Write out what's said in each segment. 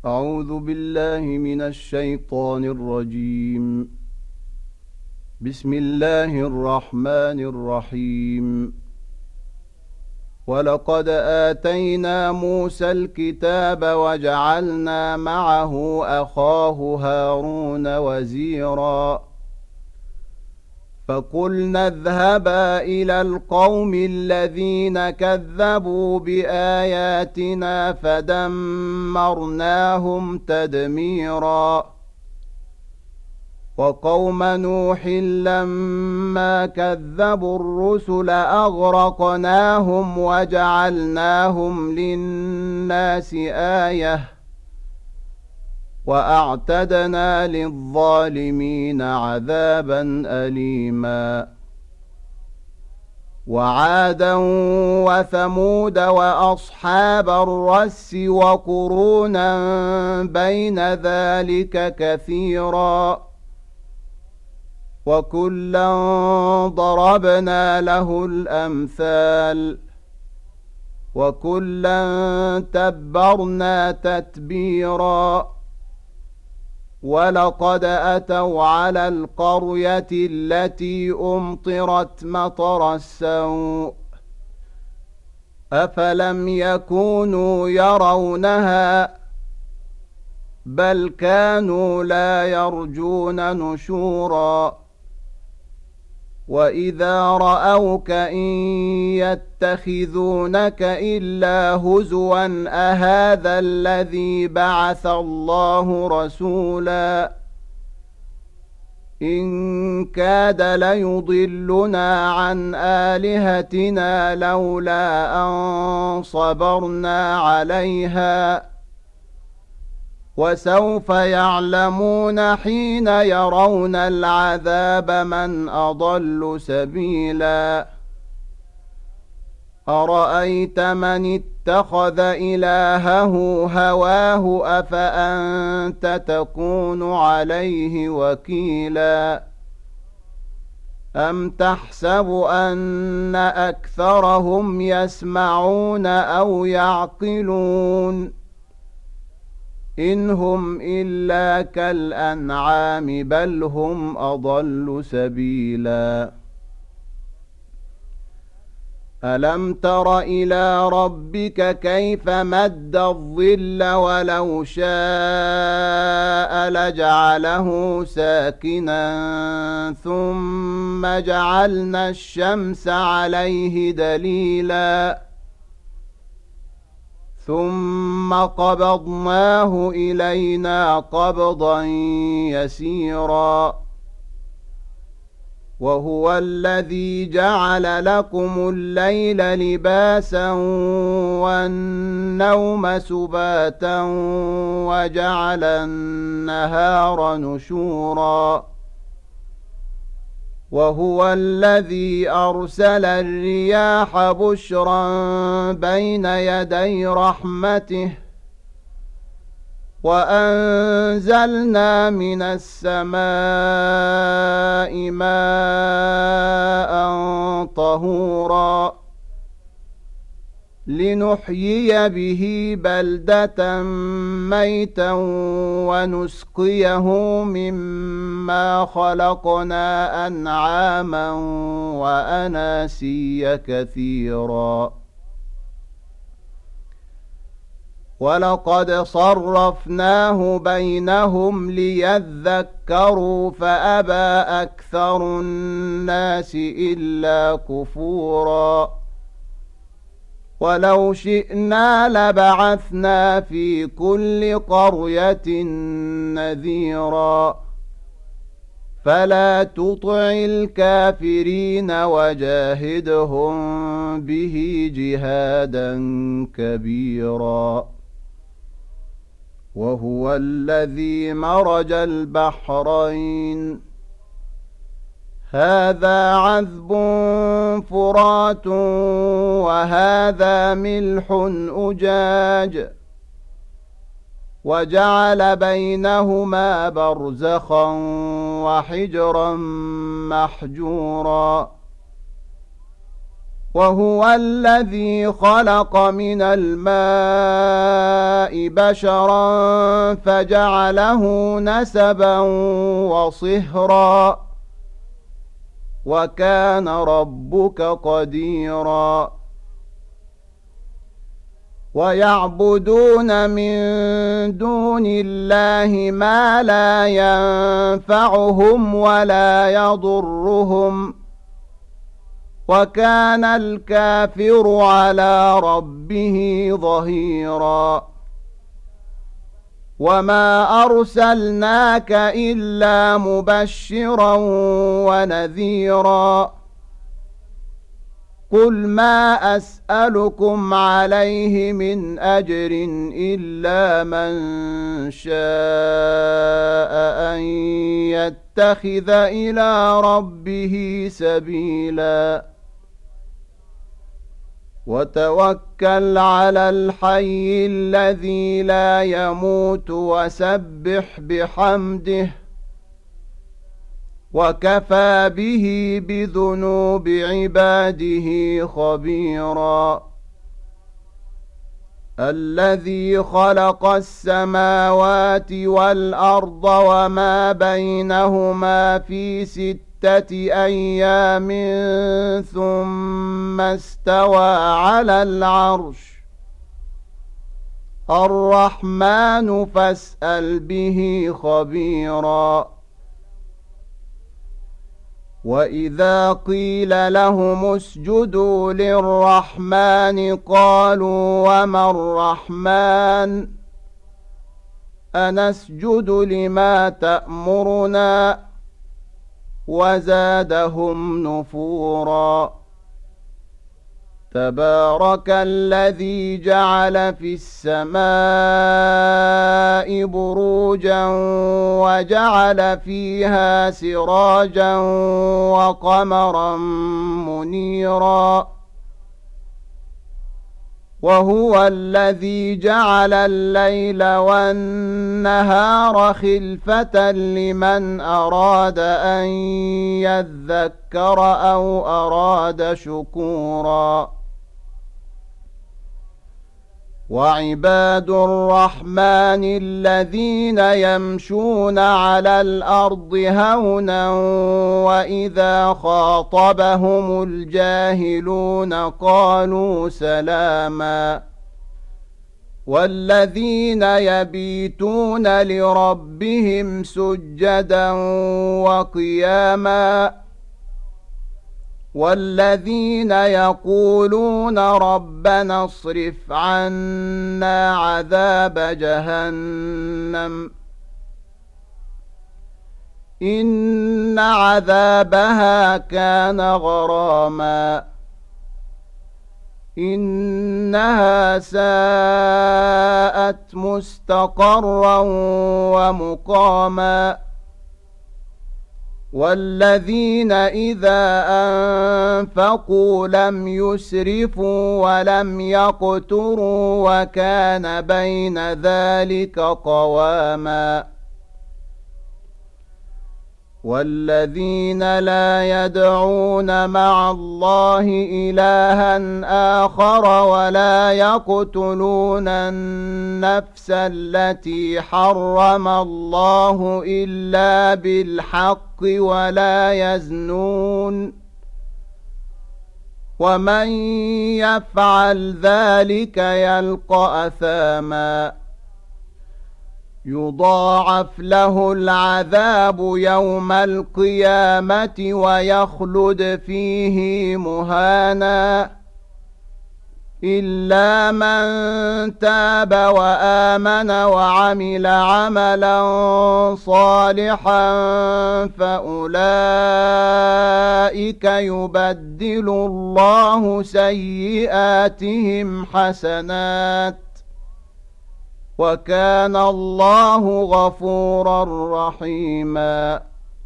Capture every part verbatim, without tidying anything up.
أعوذ بالله من الشيطان الرجيم. بسم الله الرحمن الرحيم. ولقد آتينا موسى الكتاب وجعلنا معه أخاه هارون وزيرا فقلنا اذهبا إلى القوم الذين كذبوا بآياتنا فدمرناهم تدميرا وقوم نوح لما كذبوا الرسل أغرقناهم وجعلناهم للناس آية وأعتدنا للظالمين عذابا أليما وعادا وثمود وأصحاب الرس وقرونا بين ذلك كثيرا وكلا ضربنا له الأمثال وكلا تبرنا تتبيرا ولقد أتوا على القرية التي أمطرت مطر السوء أفلم يكونوا يرونها بل كانوا لا يرجون نشورا وإذا رأوك إن يتخذونك إلا هزوا أهذا الذي بعث الله رسولا إن كاد ليضلنا عن آلهتنا لولا أن صبرنا عليها وسوف يعلمون حين يرون العذاب من أضل سبيلا أرأيت من اتخذ إلهه هواه أفأنت تكون عليه وكيلا أم تحسب أن أكثرهم يسمعون أو يعقلون إن هم إلا كالأنعام بل هم أضل سبيلا ألم تر إلى ربك كيف مد الظل ولو شاء لجعله ساكنا ثم جعلنا الشمس عليه دليلا ثم قبضناه إلينا قبضا يسيرا وهو الذي جعل لكم الليل لباسا والنوم سباتا وجعل النهار نشورا وهو الذي أرسل الرياح بشرا بين يدي رحمته وأنزلنا من السماء ماء طهورا لنحيي به بلدة ميتا ونسقيه مما خلقنا أنعاما وأناسيا كثيرا ولقد صرفناه بينهم ليذكروا فأبى أكثر الناس إلا كفورا ولو شئنا لبعثنا في كل قرية نذيرا فلا تطع الكافرين وجاهدهم به جهادا كبيرا وهو الذي مرج البحرين هذا عذب فرات وهذا ملح أجاج وجعل بينهما برزخا وحجرا محجورا وهو الذي خلق من الماء بشرا فجعله نسبا وصهرا وكان ربك قديرا ويعبدون من دون الله ما لا ينفعهم ولا يضرهم وكان الكافر على ربه ظهيرا وما أرسلناك إلا مبشرا ونذيرا قل ما أسألكم عليه من أجر إلا من شاء أن يتخذ إلى ربه سبيلا وتوكل على الحي الذي لا يموت وسبح بحمده وكفى به بذنوب عباده خبيرا الذي خلق السماوات والأرض وما بينهما في ستة أيام ثم استوى على العرش الرحمن فاسأل به خبيرا وإذا قيل لهم اسجدوا للرحمن قالوا وما الرحمن أنسجد لما تأمرنا وزادهم نفورا تبارك الذي جعل في السماء بروجا وجعل فيها سراجا وقمرا منيرا وهو الذي جعل الليل والنهار خلفة لمن أراد أن يذكر أو أراد شكورا وعباد الرحمن الذين يمشون على الأرض هونا وإذا خاطبهم الجاهلون قالوا سلاما والذين يبيتون لربهم سجدا وقياما والذين يقولون ربنا اصرف عنا عذاب جهنم إن عذابها كان غراما إنها ساءت مستقرا ومقاما والذين إذا أنفقوا لم يسرفوا ولم يقتروا وكان بين ذلك قواما والذين لا يدعون مع الله إلها آخر ولا يقتلون النفس التي حرم الله إلا بالحق ولا يزنون ومن يفعل ذلك يلقى أثاما يضاعف له العذاب يوم القيامة ويخلد فيه مهانا إلا من تاب وآمن وعمل عملا صالحا فأولئك يبدل الله سيئاتهم حسنات وكان الله غفورا رحيما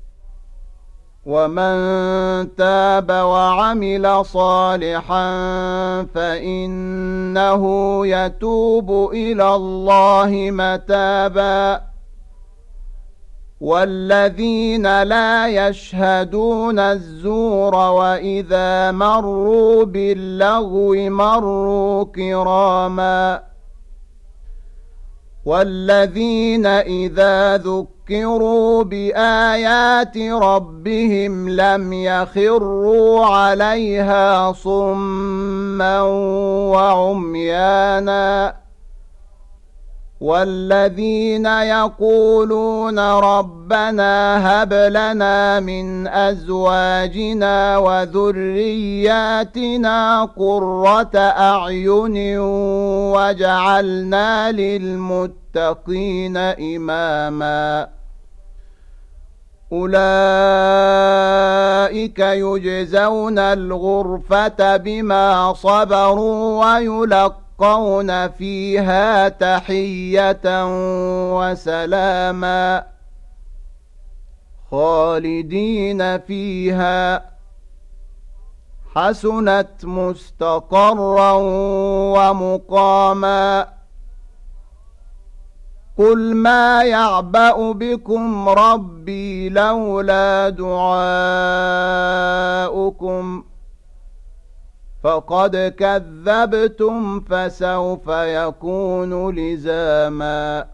ومن تاب وعمل صالحا فإنه يتوب إلى الله متابا والذين لا يشهدون الزور وإذا مروا باللغو مروا كراما والذين إذا ذكروا بآيات ربهم لم يخروا عليها صما وعميانا والذين يقولون ربنا هب لنا من أزواجنا وذرياتنا قرة أعين واجعلنا للمتقين إماما أولئك يجزون الغرفة بما صبروا ويلقون يلقون فيها تحية وسلاما خالدين فيها حسنت مستقرا ومقاما قل ما يعبأ بكم ربي لولا دعاؤكم فقد كذبتم فسوف يكون لزاما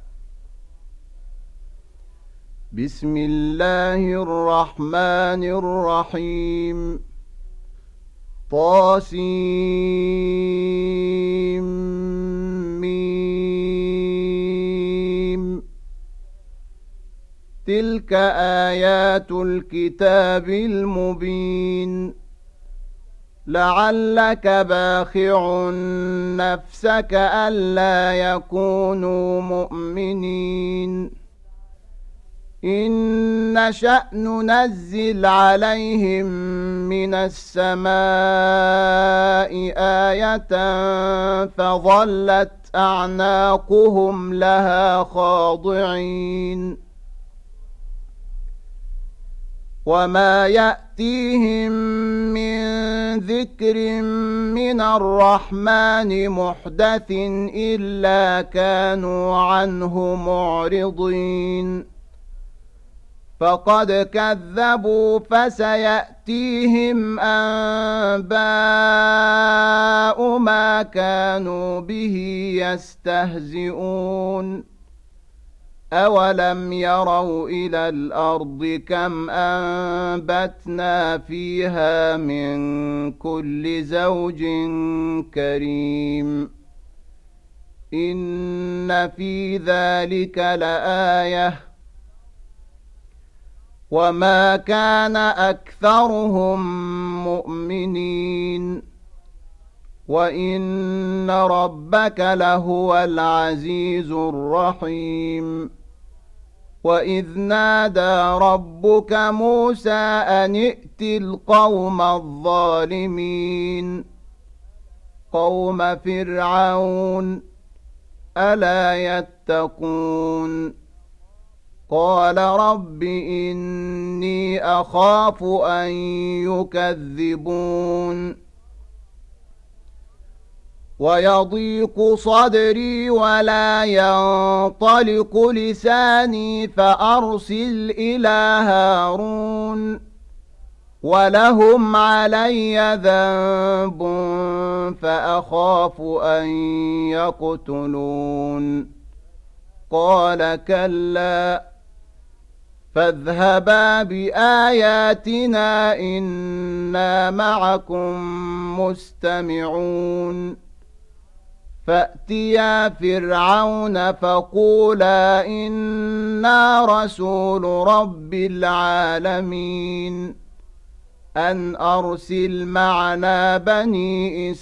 بسم الله الرحمن الرحيم طاسيم ميم تلك آيات الكتاب المبين لعلك باخع نفسك ألا يكونوا مؤمنين إن نشأ ننزل عليهم من السماء آية فظلت أعناقهم لها خاضعين وما يأتيهم من ذكر من الرحمن محدث إلا كانوا عنه معرضين فقد كذبوا فسيأتيهم أنباء ما كانوا به يستهزئون أولم يروا إلى الأرض كم أنبتنا فيها من كل زوج كريم إن في ذلك لآية وما كان أكثرهم مؤمنين وإن ربك لهو العزيز الرحيم وإذ نادى ربك موسى أن ائت القوم الظالمين قوم فرعون ألا يتقون قال رب إني أخاف أن يكذبون ويضيق صدري ولا ينطلق لساني فأرسل إلى هارون ولهم علي ذنب فأخاف أن يقتلون قال كلا فاذهبا بآياتنا إنا معكم مستمعون فأتيا فرعون فقولا إنا رسول رب العالمين أن أرسل معنا بني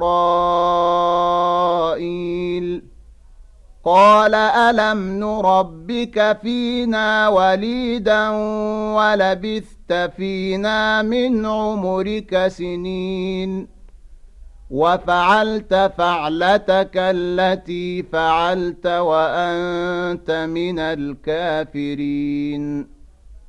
إسرائيل قال ألم نربك فينا وليدا ولبثت فينا من عمرك سنين وفعلت فعلتك التي فعلت وأنت من الكافرين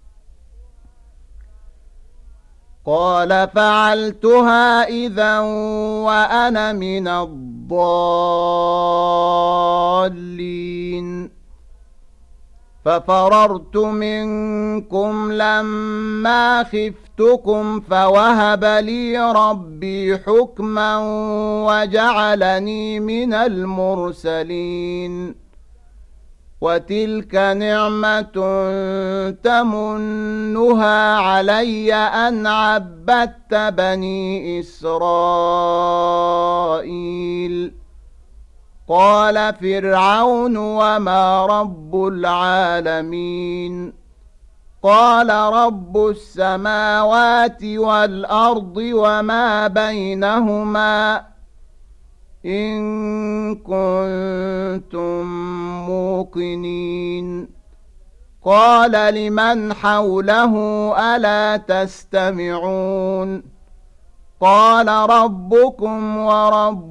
قال فعلتها إذا وأنا من الضالين ففررت منكم لما خفتكم فوهب لي ربي حكما وجعلني من المرسلين وتلك نعمة تمنها علي أن عبدت بني إسرائيل قال فرعون وما رب العالمين قال رب السماوات والأرض وما بينهما إن كنتم موقنين قال لمن حوله ألا تستمعون قال ربكم ورب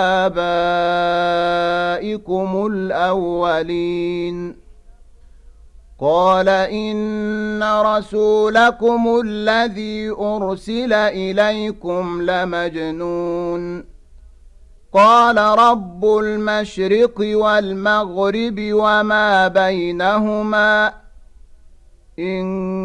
آبائكم الأولين قال إن رسولكم الذي أرسل إليكم لمجنون قال رب المشرق والمغرب وما بينهما إن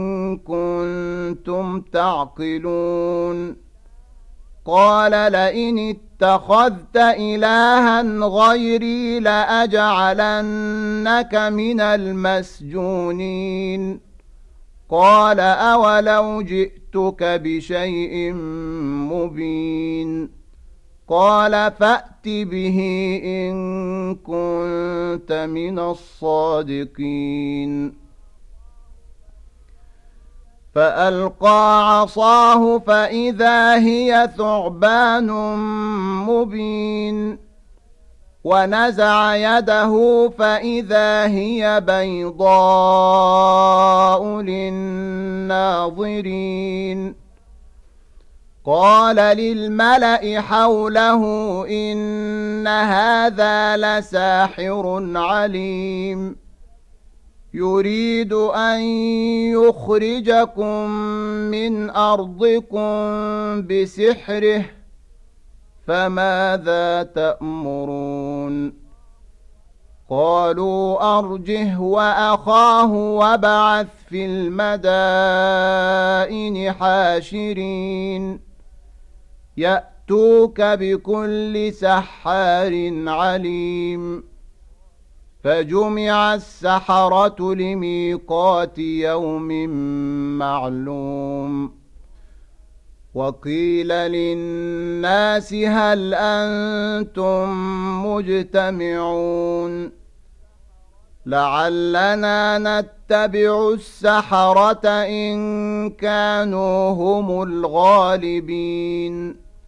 كنتم تعقلون قال لئن اتخذت إلها غيري لأجعلنك من المسجونين قال أولو جئتك بشيء مبين قال فأت به إن كنت من الصادقين فألقى عصاه فإذا هي ثعبان مبين ونزع يده فإذا هي بيضاء للناظرين قال للملأ حوله إن هذا لساحر عليم يريد أن يخرجكم من أرضكم بسحره فماذا تأمرون قالوا أرجه وأخاه وابعث في المدائن حاشرين يأتوك بكل سحار عليم فجمع السحرة لميقات يوم معلوم وقيل للناس هل أنتم مجتمعون لعلنا نتبع السحرة إن كانوا هم الغالبين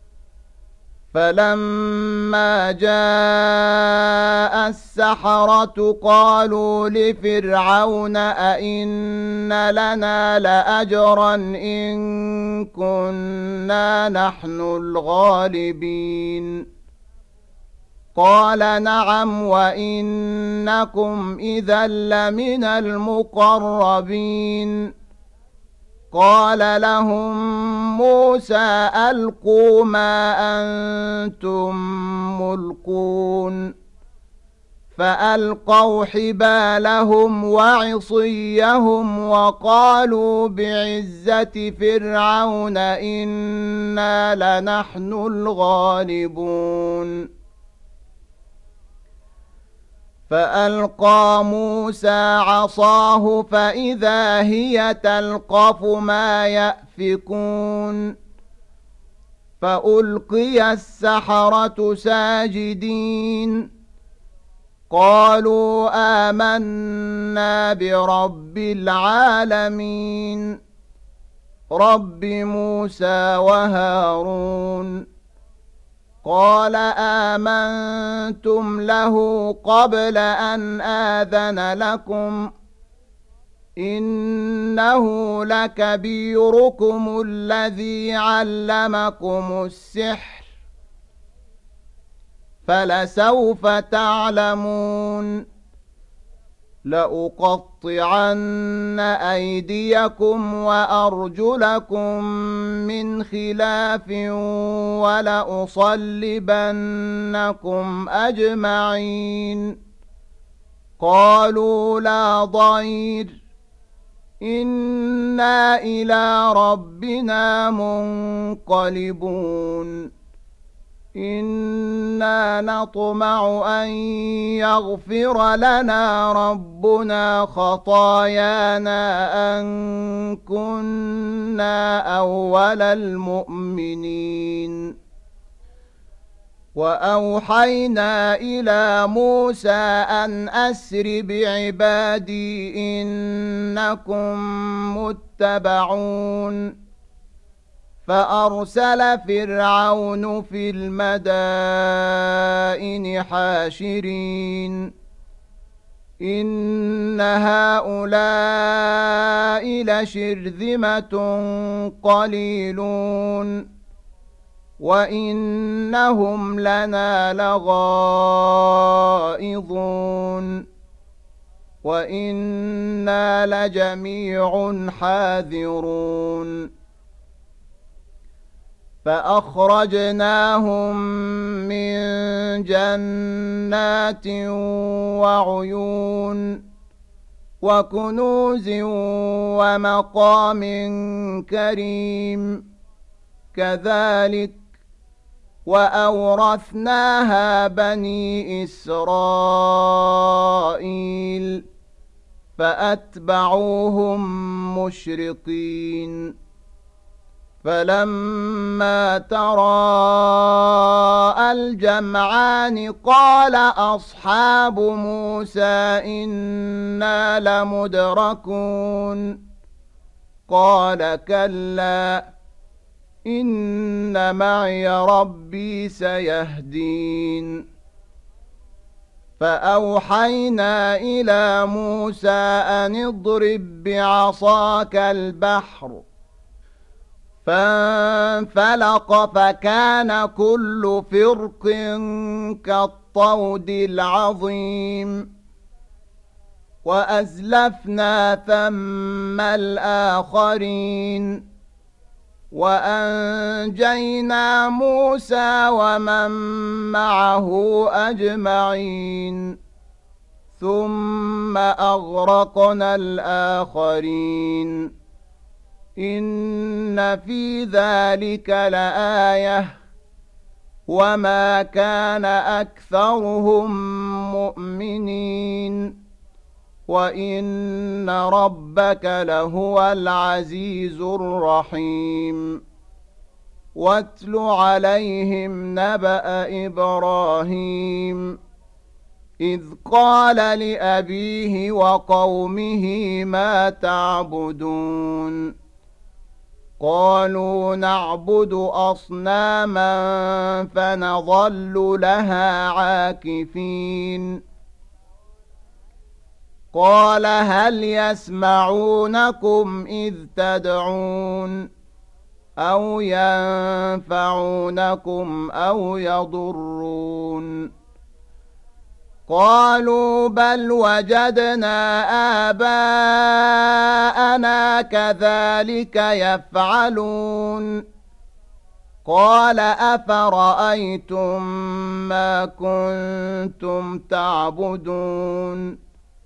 فلما جاء السحرة قالوا لفرعون أئن لنا لأجرا إن كنا نحن الغالبين قال نعم وإنكم إذا لمن المقربين قال لهم موسى ألقوا ما أنتم ملقون فألقوا حبالهم وعصيهم وقالوا بعزة فرعون إنا لنحن الغالبون فألقى موسى عصاه فإذا هي تلقف ما يأفكون فألقي السحرة ساجدين قالوا آمنا برب العالمين رب موسى وهارون قال آمنتم له قبل أن آذن لكم إنه لكبيركم الذي علمكم السحر فلسوف تعلمون لأقطعن أيديكم وأرجلكم من خلاف ولأصلبنكم أجمعين قالوا لا ضير إنا إلى ربنا منقلبون إنا نطمع أن يغفر لنا ربنا خطايانا أن كنا أول المؤمنين وأوحينا إلى موسى أن أسر بعبادي إنكم متبعون فأرسل فرعون في المدائن حاشرين إن هؤلاء لشرذمة قليلون وإنهم لنا لغائظون وإنا لجميع حاذرون فأخرجناهم من جنات وعيون وكنوز ومقام كريم كذلك وأورثناها بني إسرائيل فأتبعوهم مشرقين فلما تراءى الجمعان قال أصحاب موسى إنا لمدركون قال كلا إن معي ربي سيهدين فأوحينا إلى موسى أن اضرب بعصاك البحر فانفلق فكان كل فرق كالطود العظيم وأزلفنا ثم الآخرين وأنجينا موسى ومن معه أجمعين ثم أغرقنا الآخرين إن في ذلك لآية وما كان أكثرهم مؤمنين وإن ربك لهو العزيز الرحيم واتل عليهم نبأ إبراهيم إذ قال لأبيه وقومه ما تعبدون قالوا نعبد أصناما فنظل لها عاكفين قال هل يسمعونكم إذ تدعون أو ينفعونكم أو يضرون قالوا بل وجدنا آباءنا كذلك يفعلون قال أفرأيتم ما كنتم تعبدون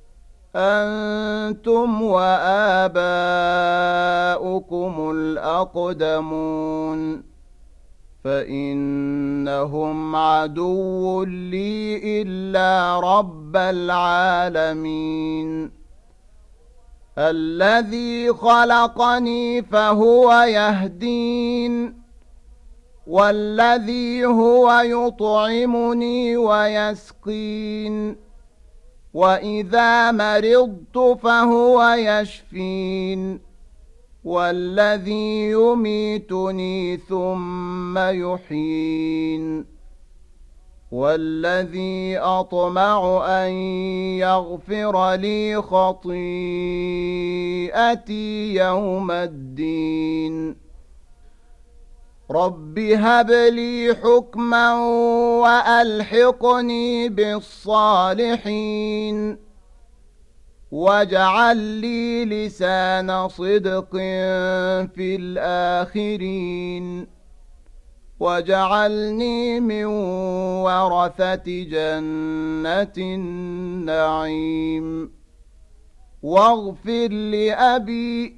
أنتم وآباؤكم الأقدمون فإنهم عدو لي إلا رب العالمين الذي خلقني فهو يهدين والذي هو يطعمني ويسقين وإذا مرضت فهو يشفين والذي يميتني ثم يحيين والذي أطمع أن يغفر لي خطيئتي يوم الدين رب هب لي حكما وألحقني بالصالحين واجعل لي لسان صدق في الآخرين واجعلني من ورثة جنة النعيم واغفر لأبي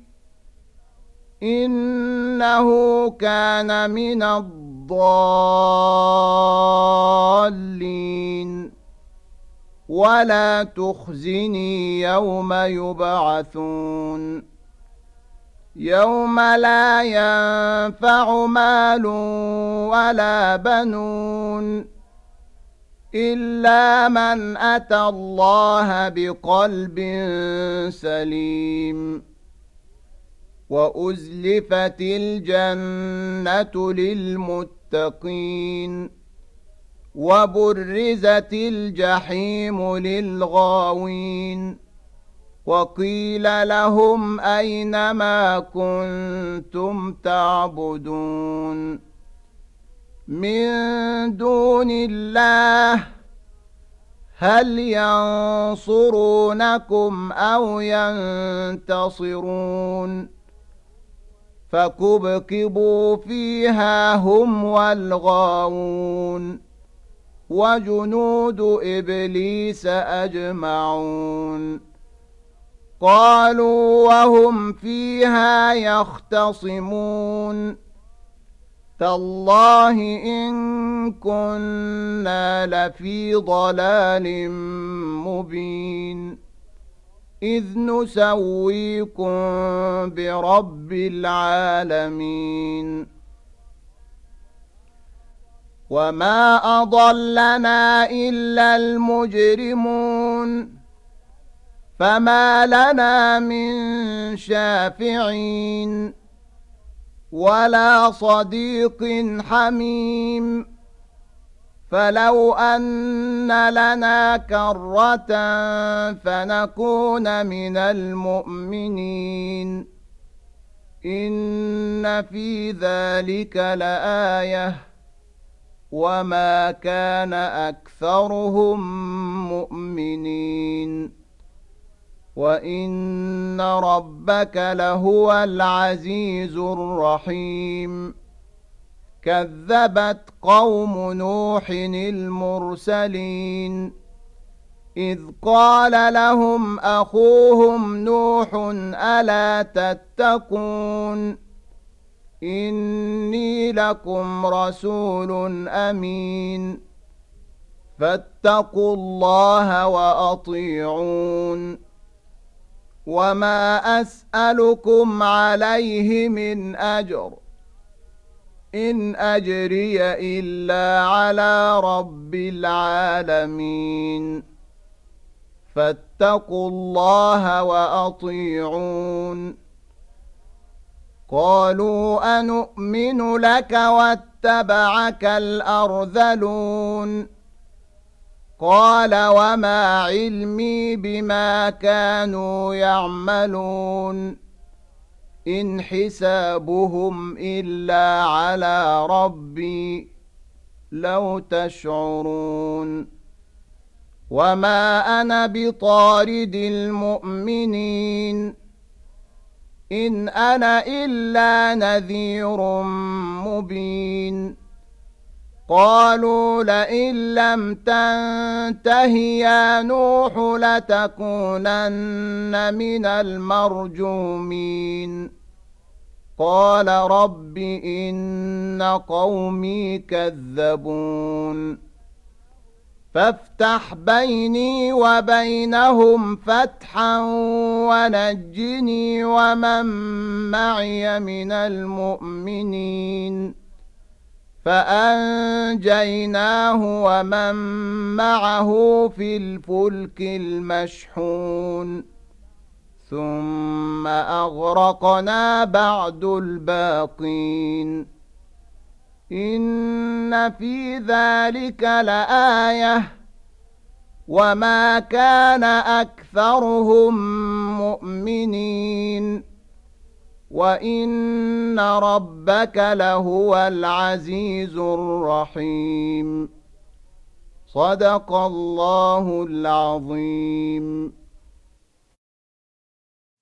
إنه كان من الضالين ولا تخزني يوم يبعثون يوم لا ينفع مال ولا بنون إلا من أتى الله بقلب سليم وأزلفت الجنة للمتقين وبرزت الجحيم للغاوين وقيل لهم أين ما كنتم تعبدون من دون الله هل ينصرونكم أو ينتصرون فكبكبوا فيها هم والغاوون وجنود إبليس أجمعون قالوا وهم فيها يختصمون تالله إن كنا لفي ضلال مبين إذ نسويكم برب العالمين وما أضلنا إلا المجرمون فما لنا من شافعين ولا صديق حميم فلو أن لنا كرة فنكون من المؤمنين إن في ذلك لآية وما كان أكثرهم مؤمنين وإن ربك لهو العزيز الرحيم كذبت قوم نوح المرسلين إذ قال لهم أخوهم نوح ألا تتقون إني لكم رسول أمين فاتقوا الله وأطيعون وما أسألكم عليه من أجر إن أجري إلا على رب العالمين فاتقوا الله وأطيعون قالوا أنؤمن لك واتبعك الأرذلون قال وما علمي بما كانوا يعملون إن حسابهم إلا على ربي لو تشعرون وما أنا بطارد المؤمنين إن أنا إلا نذير مبين قالوا لئن لم تنته يا نوح لتكونن من المرجومين قال رب إن قومي كذبون فافتح بيني وبينهم فتحا ونجني ومن معي من المؤمنين فأنجيناه ومن معه في الفلك المشحون ثم أغرقنا بعد الباقين إن في ذلك لآية وما كان أكثرهم مؤمنين وإن ربك لهو العزيز الرحيم صدق الله العظيم.